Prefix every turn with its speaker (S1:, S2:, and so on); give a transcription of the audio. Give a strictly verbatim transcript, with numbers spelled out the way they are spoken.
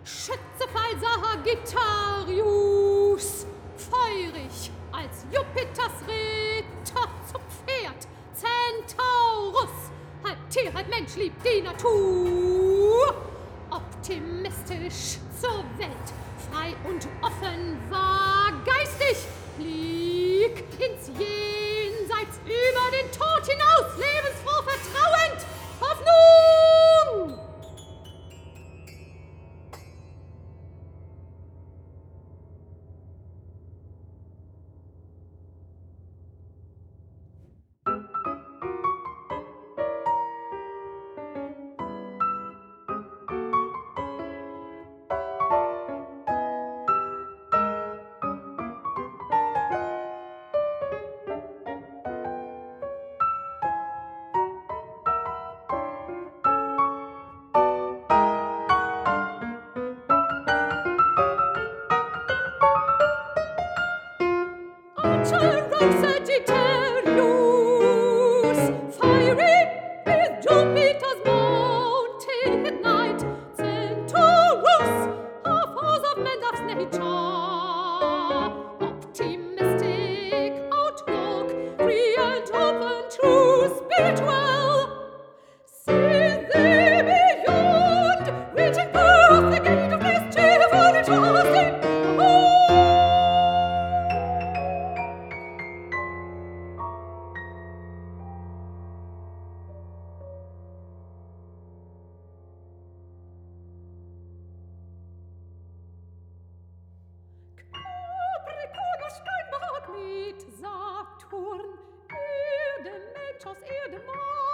S1: Schützefall Sagittarius, feurig als Jupiters Ritter zum Pferd, Centaurus, halb Tier, halb Mensch, liebt die Natur, optimistisch zur Welt, frei und offen, war geistig, blick ins Jenseits, über den Tod hinaus, lebensfroh, vertrauend, Hoffnung! Sagittarius, fiery is Jupiter's mountain at night. Centaurus, a force of men of nature. Optimistic outlook, free and open, true, spiritual. See thee beyond, reaching past the gate of mischief, only trusting. Steinbock mit Saturn, Erde, Mensch aus Erde, Mars.